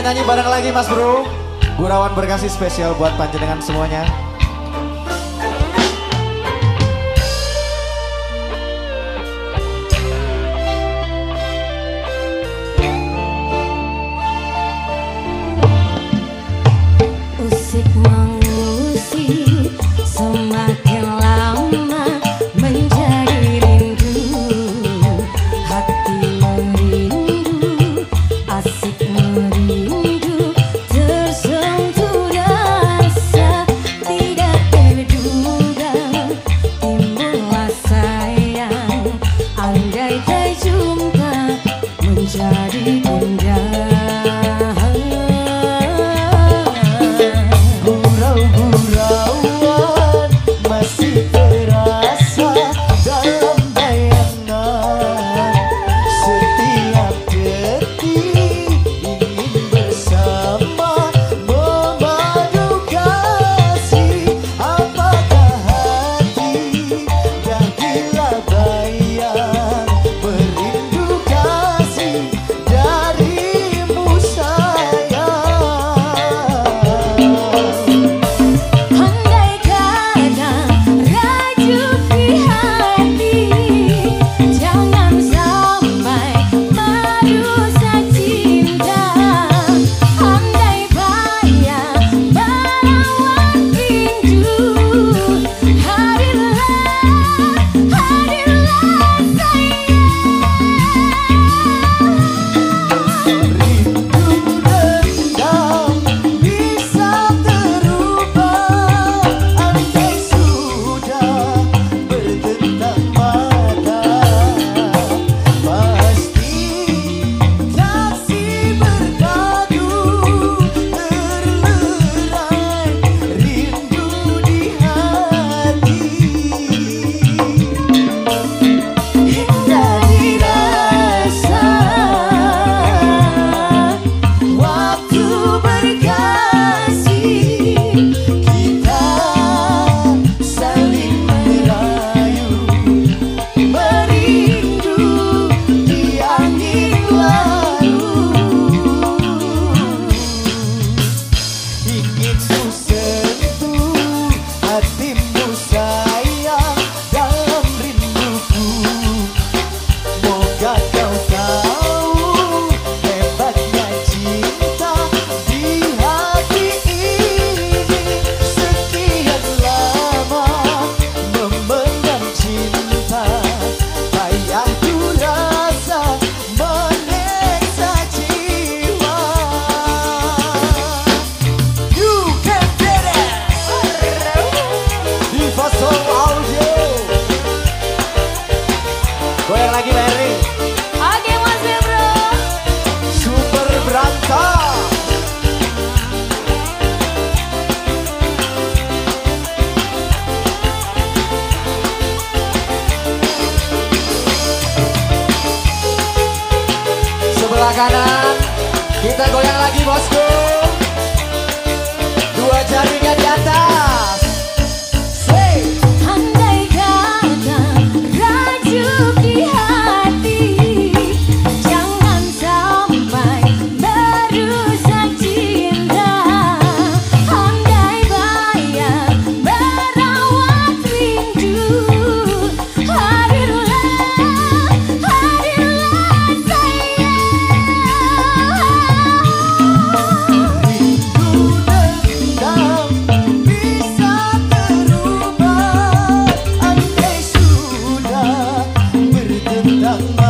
Kita nyanyi bareng lagi Mas Bro. Gurawan berkasih spesial buat panjenengan semuanya. Usik mengusik semakin lama menjadi rindu, hati merindu, asik merindu, tersentuh rasa tidak terduga, timbullah sayang, andai terjumpa menjadi indah. Goyang lagi Mary. Oke Mas Bro. Super Berantem. Sebelah kanan kita goyang lagi bosku. Dua jarinya di atas. Andai kata rajuk di hati, jangan sampai merusak cinta. Andai bayang merawat rindu, hadirlah sayang. Rindu dendam bisa terubah, andai sudah bertentang.